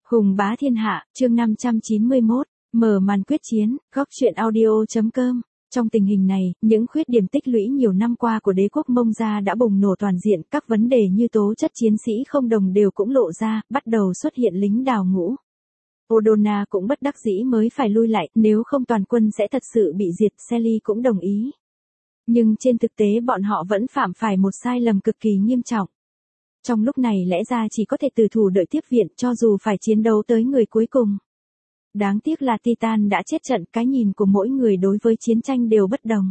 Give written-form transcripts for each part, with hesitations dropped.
Hùng bá thiên hạ, chương 591, mở màn quyết chiến, góc truyện audio.com. Trong tình hình này, những khuyết điểm tích lũy nhiều năm qua của đế quốc Mông Gia đã bùng nổ toàn diện, các vấn đề như tố chất chiến sĩ không đồng đều cũng lộ ra, bắt đầu xuất hiện lính đào ngũ. Odona cũng bất đắc dĩ mới phải lui lại, nếu không toàn quân sẽ thật sự bị diệt, Selly cũng đồng ý. Nhưng trên thực tế bọn họ vẫn phạm phải một sai lầm cực kỳ nghiêm trọng. Trong lúc này lẽ ra chỉ có thể từ thủ đợi tiếp viện cho dù phải chiến đấu tới người cuối cùng. Đáng tiếc là Titan đã chết trận, cái nhìn của mỗi người đối với chiến tranh đều bất đồng.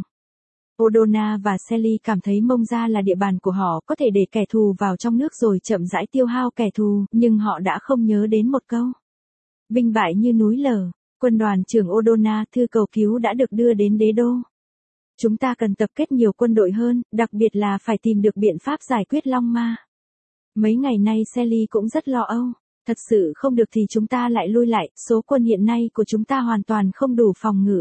Odona và Selly cảm thấy Mông Gia là địa bàn của họ, có thể để kẻ thù vào trong nước rồi chậm rãi tiêu hao kẻ thù, nhưng họ đã không nhớ đến một câu. Binh bại như núi lở, quân đoàn trưởng Odona thư cầu cứu đã được đưa đến đế đô. Chúng ta cần tập kết nhiều quân đội hơn, đặc biệt là phải tìm được biện pháp giải quyết Long Ma. Mấy ngày nay Selly cũng rất lo âu, thật sự không được thì chúng ta lại lui lại, số quân hiện nay của chúng ta hoàn toàn không đủ phòng ngự.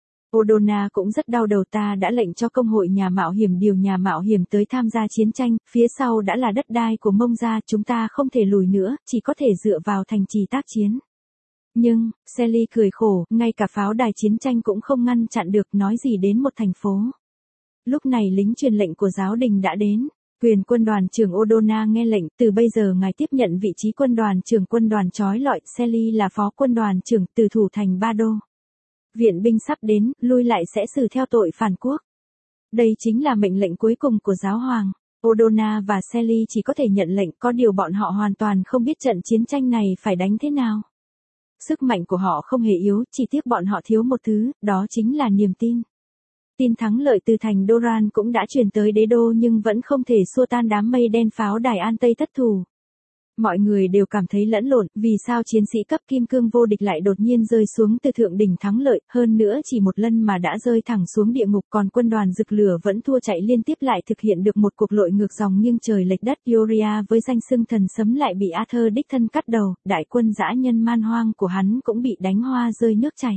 Odona cũng rất đau đầu, ta đã lệnh cho công hội nhà mạo hiểm điều nhà mạo hiểm tới tham gia chiến tranh, phía sau đã là đất đai của Mông Gia, chúng ta không thể lùi nữa, chỉ có thể dựa vào thành trì tác chiến. Nhưng, Selly cười khổ, ngay cả pháo đài chiến tranh cũng không ngăn chặn được, nói gì đến một thành phố. Lúc này lính truyền lệnh của giáo đình đã đến. Quyền quân đoàn trưởng Odona nghe lệnh, từ bây giờ ngài tiếp nhận vị trí quân đoàn trưởng quân đoàn trói lọi, Selly là phó quân đoàn trưởng, từ thủ thành Ba Đô. Viện binh sắp đến, lui lại sẽ xử theo tội phản quốc. Đây chính là mệnh lệnh cuối cùng của giáo hoàng. Odona và Selly chỉ có thể nhận lệnh, có điều bọn họ hoàn toàn không biết trận chiến tranh này phải đánh thế nào. Sức mạnh của họ không hề yếu, chỉ tiếc bọn họ thiếu một thứ, đó chính là niềm tin. Tin thắng lợi từ thành Doran cũng đã truyền tới đế đô nhưng vẫn không thể xua tan đám mây đen pháo đài An Tây thất thủ. Mọi người đều cảm thấy lẫn lộn, vì sao chiến sĩ cấp kim cương vô địch lại đột nhiên rơi xuống từ thượng đỉnh thắng lợi, hơn nữa chỉ một lần mà đã rơi thẳng xuống địa ngục, còn quân đoàn rực lửa vẫn thua chạy liên tiếp, lại thực hiện được một cuộc lội ngược dòng nghiêng trời lệch đất. Uriah với danh xưng thần sấm lại bị Arthur đích thân cắt đầu, đại quân dã nhân man hoang của hắn cũng bị đánh hoa rơi nước chảy.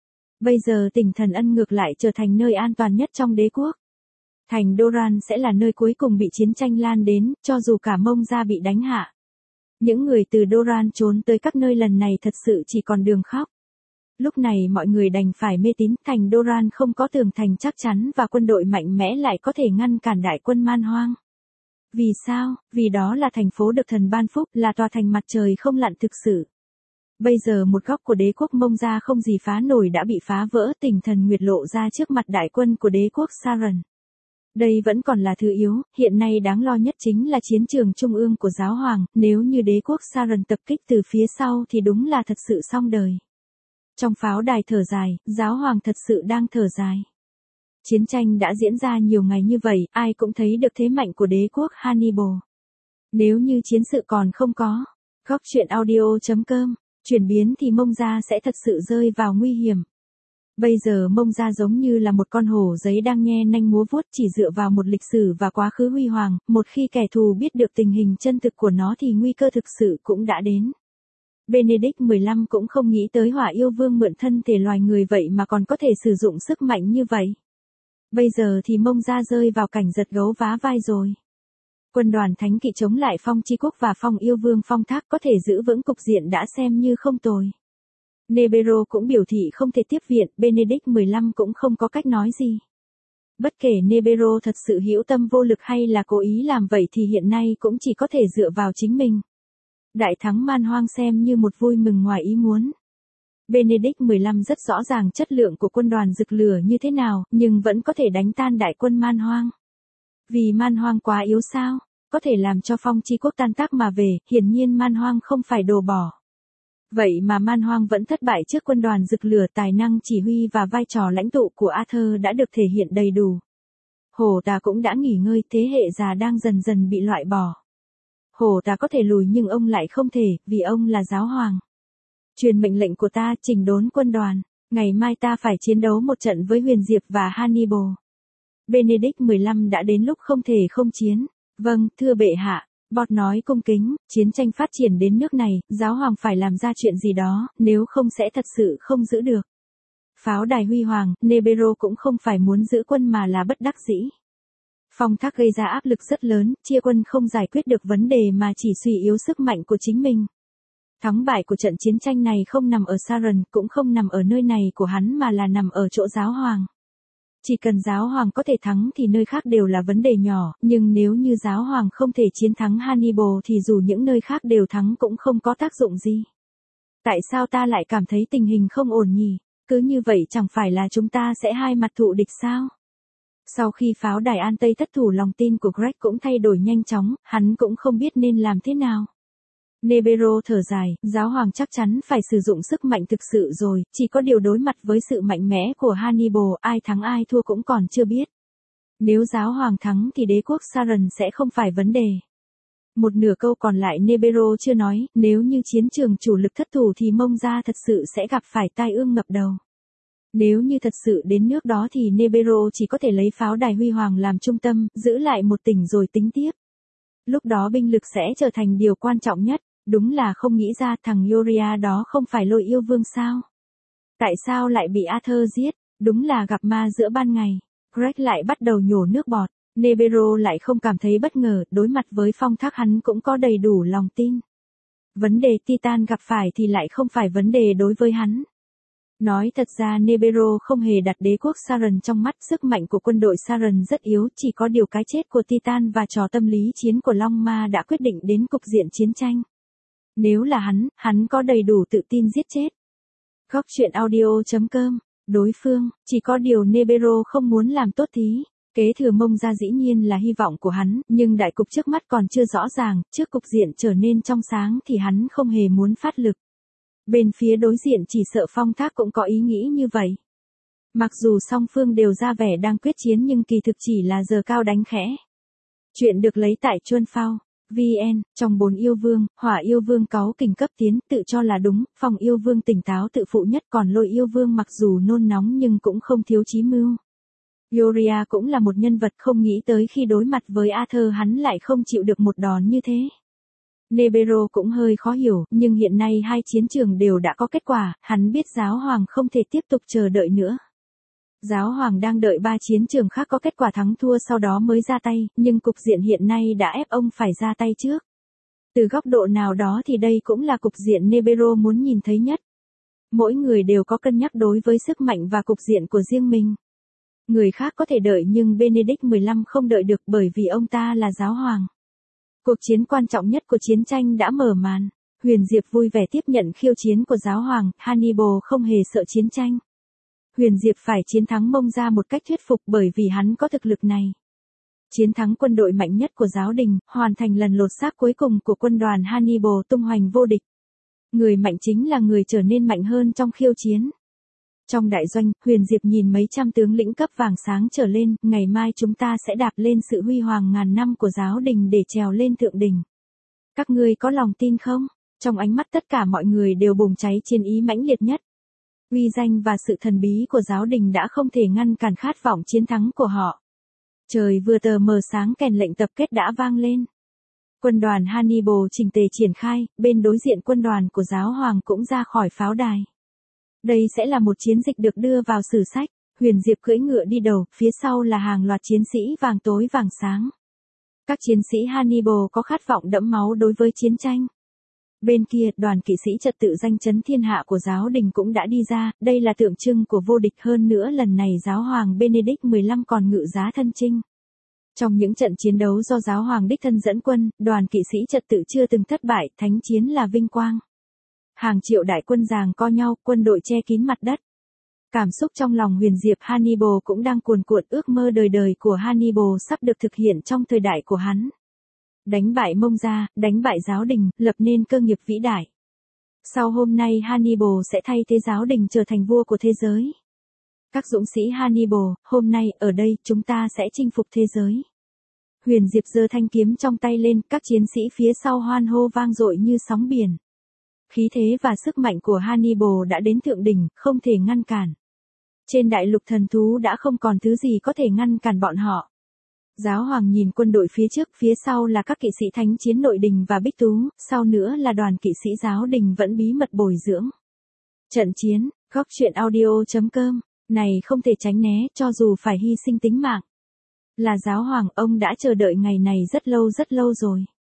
Bây giờ tỉnh Thần Ân ngược lại trở thành nơi an toàn nhất trong đế quốc. Thành Doran sẽ là nơi cuối cùng bị chiến tranh lan đến, cho dù cả Mông Gia bị đánh hạ. Những người từ Doran trốn tới các nơi lần này thật sự chỉ còn đường khóc. Lúc này mọi người đành phải mê tín, thành Doran không có tường thành chắc chắn và quân đội mạnh mẽ lại có thể ngăn cản đại quân man hoang. Vì sao? Vì đó là thành phố được thần ban phúc, là tòa thành mặt trời không lặn thực sự. Bây giờ một góc của đế quốc Mông Gia không gì phá nổi đã bị phá vỡ, tỉnh thần nguyệt lộ ra trước mặt đại quân của đế quốc Sauron. Đây vẫn còn là thứ yếu, hiện nay đáng lo nhất chính là chiến trường trung ương của giáo hoàng, nếu như đế quốc Sauron tập kích từ phía sau thì đúng là thật sự xong đời. Trong pháo đài thở dài, giáo hoàng thật sự đang thở dài. Chiến tranh đã diễn ra nhiều ngày như vậy, ai cũng thấy được thế mạnh của đế quốc Hannibal. Nếu như chiến sự còn không có, góc truyện audio.com. Chuyển biến thì Mông Gia sẽ thật sự rơi vào nguy hiểm. Bây giờ Mông Gia giống như là một con hổ giấy đang nhe nanh múa vuốt, chỉ dựa vào một lịch sử và quá khứ huy hoàng, một khi kẻ thù biết được tình hình chân thực của nó thì nguy cơ thực sự cũng đã đến. Benedict 15 cũng không nghĩ tới Hỏa Yêu Vương mượn thân thể loài người vậy mà còn có thể sử dụng sức mạnh như vậy. Bây giờ thì Mông Gia rơi vào cảnh giật gấu vá vai rồi. Quân đoàn thánh kỵ chống lại Phong Chi Quốc và Phong Yêu Vương Phong Thác có thể giữ vững cục diện đã xem như không tồi. Nebero cũng biểu thị không thể tiếp viện, Benedict 15 cũng không có cách nói gì. Bất kể Nebero thật sự hữu tâm vô lực hay là cố ý làm vậy thì hiện nay cũng chỉ có thể dựa vào chính mình. Đại thắng man hoang xem như một vui mừng ngoài ý muốn. Benedict 15 rất rõ ràng chất lượng của quân đoàn rực lửa như thế nào, nhưng vẫn có thể đánh tan đại quân man hoang. Vì man hoang quá yếu sao? Có thể làm cho Phong Chi Quốc tan tác mà về, hiển nhiên man hoang không phải đồ bỏ. Vậy mà man hoang vẫn thất bại trước quân đoàn rực lửa, tài năng chỉ huy và vai trò lãnh tụ của Arthur đã được thể hiện đầy đủ. Hổ Tà cũng đã nghỉ ngơi, thế hệ già đang dần dần bị loại bỏ. Hổ Tà có thể lùi nhưng ông lại không thể, vì ông là giáo hoàng. Truyền mệnh lệnh của ta, chỉnh đốn quân đoàn, ngày mai ta phải chiến đấu một trận với Huyền Diệp và Hannibal. Benedict 15 đã đến lúc không thể không chiến. Vâng, thưa bệ hạ. Bọt nói cung kính, chiến tranh phát triển đến nước này, giáo hoàng phải làm ra chuyện gì đó, nếu không sẽ thật sự không giữ được. Pháo đài huy hoàng, Nebero cũng không phải muốn giữ quân mà là bất đắc dĩ. Phong Thác gây ra áp lực rất lớn, chia quân không giải quyết được vấn đề mà chỉ suy yếu sức mạnh của chính mình. Thắng bại của trận chiến tranh này không nằm ở Sauron, cũng không nằm ở nơi này của hắn mà là nằm ở chỗ giáo hoàng. Chỉ cần giáo hoàng có thể thắng thì nơi khác đều là vấn đề nhỏ, nhưng nếu như giáo hoàng không thể chiến thắng Hannibal thì dù những nơi khác đều thắng cũng không có tác dụng gì. Tại sao ta lại cảm thấy tình hình không ổn nhỉ? Cứ như vậy chẳng phải là chúng ta sẽ hai mặt thụ địch sao? Sau khi pháo đài An Tây thất thủ, lòng tin của Greg cũng thay đổi nhanh chóng, hắn cũng không biết nên làm thế nào. Nebero thở dài, giáo hoàng chắc chắn phải sử dụng sức mạnh thực sự rồi, chỉ có điều đối mặt với sự mạnh mẽ của Hannibal, ai thắng ai thua cũng còn chưa biết. Nếu giáo hoàng thắng thì đế quốc Sauron sẽ không phải vấn đề. Một nửa câu còn lại Nebero chưa nói, nếu như chiến trường chủ lực thất thủ thì Mông Gia thật sự sẽ gặp phải tai ương ngập đầu. Nếu như thật sự đến nước đó thì Nebero chỉ có thể lấy pháo đài Huy Hoàng làm trung tâm, giữ lại một tỉnh rồi tính tiếp. Lúc đó binh lực sẽ trở thành điều quan trọng nhất. Đúng là không nghĩ ra thằng Uriah đó không phải Lôi Yêu Vương sao? Tại sao lại bị Arthur giết? Đúng là gặp ma giữa ban ngày. Greg lại bắt đầu nhổ nước bọt. Nebero lại không cảm thấy bất ngờ, đối mặt với Phong Thác hắn cũng có đầy đủ lòng tin. Vấn đề Titan gặp phải thì lại không phải vấn đề đối với hắn. Nói thật ra Nebero không hề đặt đế quốc Sauron trong mắt, sức mạnh của quân đội Sauron rất yếu, chỉ có điều cái chết của Titan và trò tâm lý chiến của Long Ma đã quyết định đến cục diện chiến tranh. Nếu là hắn có đầy đủ tự tin giết chết. Góc truyện audio.com. Đối phương, chỉ có điều Nebero không muốn làm tốt thí. Kế thừa Mông Gia dĩ nhiên là hy vọng của hắn, nhưng đại cục trước mắt còn chưa rõ ràng, trước cục diện trở nên trong sáng thì hắn không hề muốn phát lực. Bên phía đối diện chỉ sợ Phong Thác cũng có ý nghĩ như vậy. Mặc dù song phương đều ra vẻ đang quyết chiến nhưng kỳ thực chỉ là giờ cao đánh khẽ. Chuyện được lấy tại Chuân Phao. VN, trong 4 yêu vương, Hỏa yêu vương cáu kỉnh cấp tiến, tự cho là đúng, Phong yêu vương tỉnh táo tự phụ nhất, còn Lôi yêu vương mặc dù nôn nóng nhưng cũng không thiếu chí mưu. Uriah cũng là một nhân vật không nghĩ tới khi đối mặt với Arthur hắn lại không chịu được một đòn như thế. Nebero cũng hơi khó hiểu, nhưng hiện nay hai chiến trường đều đã có kết quả, hắn biết giáo hoàng không thể tiếp tục chờ đợi nữa. Giáo hoàng đang đợi 3 chiến trường khác có kết quả thắng thua sau đó mới ra tay, nhưng cục diện hiện nay đã ép ông phải ra tay trước. Từ góc độ nào đó thì đây cũng là cục diện Nebero muốn nhìn thấy nhất. Mỗi người đều có cân nhắc đối với sức mạnh và cục diện của riêng mình. Người khác có thể đợi nhưng Benedict XV không đợi được bởi vì ông ta là giáo hoàng. Cuộc chiến quan trọng nhất của chiến tranh đã mở màn. Huyền Diệp vui vẻ tiếp nhận khiêu chiến của giáo hoàng, Hannibal không hề sợ chiến tranh. Huyền Diệp phải chiến thắng Mông Gia một cách thuyết phục bởi vì hắn có thực lực này. Chiến thắng quân đội mạnh nhất của giáo đình, hoàn thành lần lột xác cuối cùng của quân đoàn Hannibal tung hoành vô địch. Người mạnh chính là người trở nên mạnh hơn trong khiêu chiến. Trong đại doanh, Huyền Diệp nhìn mấy trăm tướng lĩnh cấp vàng sáng trở lên, ngày mai chúng ta sẽ đạp lên sự huy hoàng ngàn năm của giáo đình để trèo lên thượng đỉnh. Các ngươi có lòng tin không? Trong ánh mắt tất cả mọi người đều bùng cháy chiến ý mãnh liệt nhất. Uy danh và sự thần bí của giáo đình đã không thể ngăn cản khát vọng chiến thắng của họ. Trời vừa tờ mờ sáng kèn lệnh tập kết đã vang lên. Quân đoàn Hannibal chỉnh tề triển khai, bên đối diện quân đoàn của giáo hoàng cũng ra khỏi pháo đài. Đây sẽ là một chiến dịch được đưa vào sử sách. Huyền Diệp cưỡi ngựa đi đầu, phía sau là hàng loạt chiến sĩ vàng tối vàng sáng. Các chiến sĩ Hannibal có khát vọng đẫm máu đối với chiến tranh. Bên kia, đoàn kỵ sĩ trật tự danh chấn thiên hạ của giáo đình cũng đã đi ra, đây là tượng trưng của vô địch, hơn nữa lần này giáo hoàng Benedict XV còn ngự giá thân chinh. Trong những trận chiến đấu do giáo hoàng đích thân dẫn quân, đoàn kỵ sĩ trật tự chưa từng thất bại, thánh chiến là vinh quang. Hàng triệu đại quân giằng co nhau, quân đội che kín mặt đất. Cảm xúc trong lòng Huyền Diệp Hannibal cũng đang cuồn cuộn, ước mơ đời đời của Hannibal sắp được thực hiện trong thời đại của hắn. Đánh bại Mông Gia, đánh bại giáo đình, lập nên cơ nghiệp vĩ đại. Sau hôm nay Hannibal sẽ thay thế giáo đình trở thành vua của thế giới. Các dũng sĩ Hannibal, hôm nay, ở đây, chúng ta sẽ chinh phục thế giới. Huyền Diệp giơ thanh kiếm trong tay lên, các chiến sĩ phía sau hoan hô vang dội như sóng biển. Khí thế và sức mạnh của Hannibal đã đến thượng đỉnh, không thể ngăn cản. Trên đại lục thần thú đã không còn thứ gì có thể ngăn cản bọn họ. Giáo hoàng nhìn quân đội phía trước, phía sau là các kỵ sĩ thánh chiến nội đình và bích tú, sau nữa là đoàn kỵ sĩ giáo đình vẫn bí mật bồi dưỡng. Trận chiến, góc truyện audio.com, này không thể tránh né, cho dù phải hy sinh tính mạng. Là giáo hoàng, ông đã chờ đợi ngày này rất lâu rồi.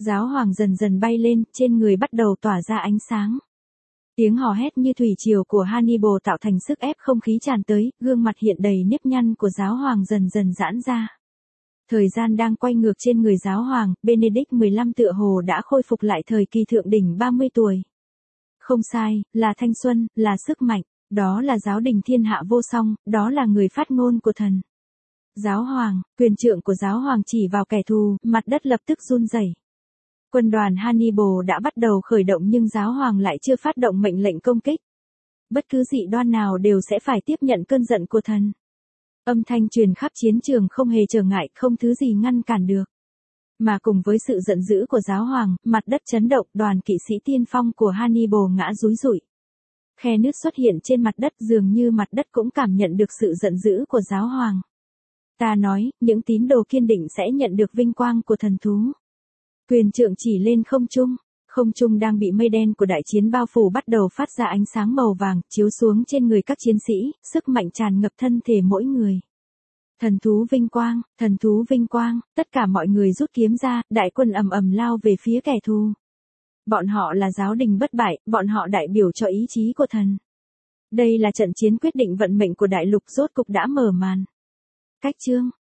Giáo hoàng dần dần bay lên, trên người bắt đầu tỏa ra ánh sáng. Tiếng hò hét như thủy triều của Hannibal tạo thành sức ép không khí tràn tới, gương mặt hiện đầy nếp nhăn của giáo hoàng dần dần giãn ra. Thời gian đang quay ngược trên người giáo hoàng, Benedict 15 tựa hồ đã khôi phục lại thời kỳ thượng đỉnh 30 tuổi. Không sai, là thanh xuân, là sức mạnh, đó là giáo đình thiên hạ vô song, đó là người phát ngôn của thần. Giáo hoàng, quyền trượng của giáo hoàng chỉ vào kẻ thù, mặt đất lập tức run rẩy. Quân đoàn Hannibal đã bắt đầu khởi động nhưng giáo hoàng lại chưa phát động mệnh lệnh công kích. Bất cứ dị đoan nào đều sẽ phải tiếp nhận cơn giận của thần. Âm thanh truyền khắp chiến trường không hề trở ngại, không thứ gì ngăn cản được. Mà cùng với sự giận dữ của giáo hoàng, mặt đất chấn động, đoàn kỵ sĩ tiên phong của Hannibal ngã rúi rụi. Khe nứt xuất hiện trên mặt đất, dường như mặt đất cũng cảm nhận được sự giận dữ của giáo hoàng. Ta nói, những tín đồ kiên định sẽ nhận được vinh quang của thần thú. Quyền trượng chỉ lên không trung đang bị mây đen của đại chiến bao phủ bắt đầu phát ra ánh sáng màu vàng, chiếu xuống trên người các chiến sĩ, sức mạnh tràn ngập thân thể mỗi người. Thần thú vinh quang, tất cả mọi người rút kiếm ra, đại quân ầm ầm lao về phía kẻ thù. Bọn họ là giáo đình bất bại, bọn họ đại biểu cho ý chí của thần. Đây là trận chiến quyết định vận mệnh của đại lục rốt cục đã mở màn. Cách chương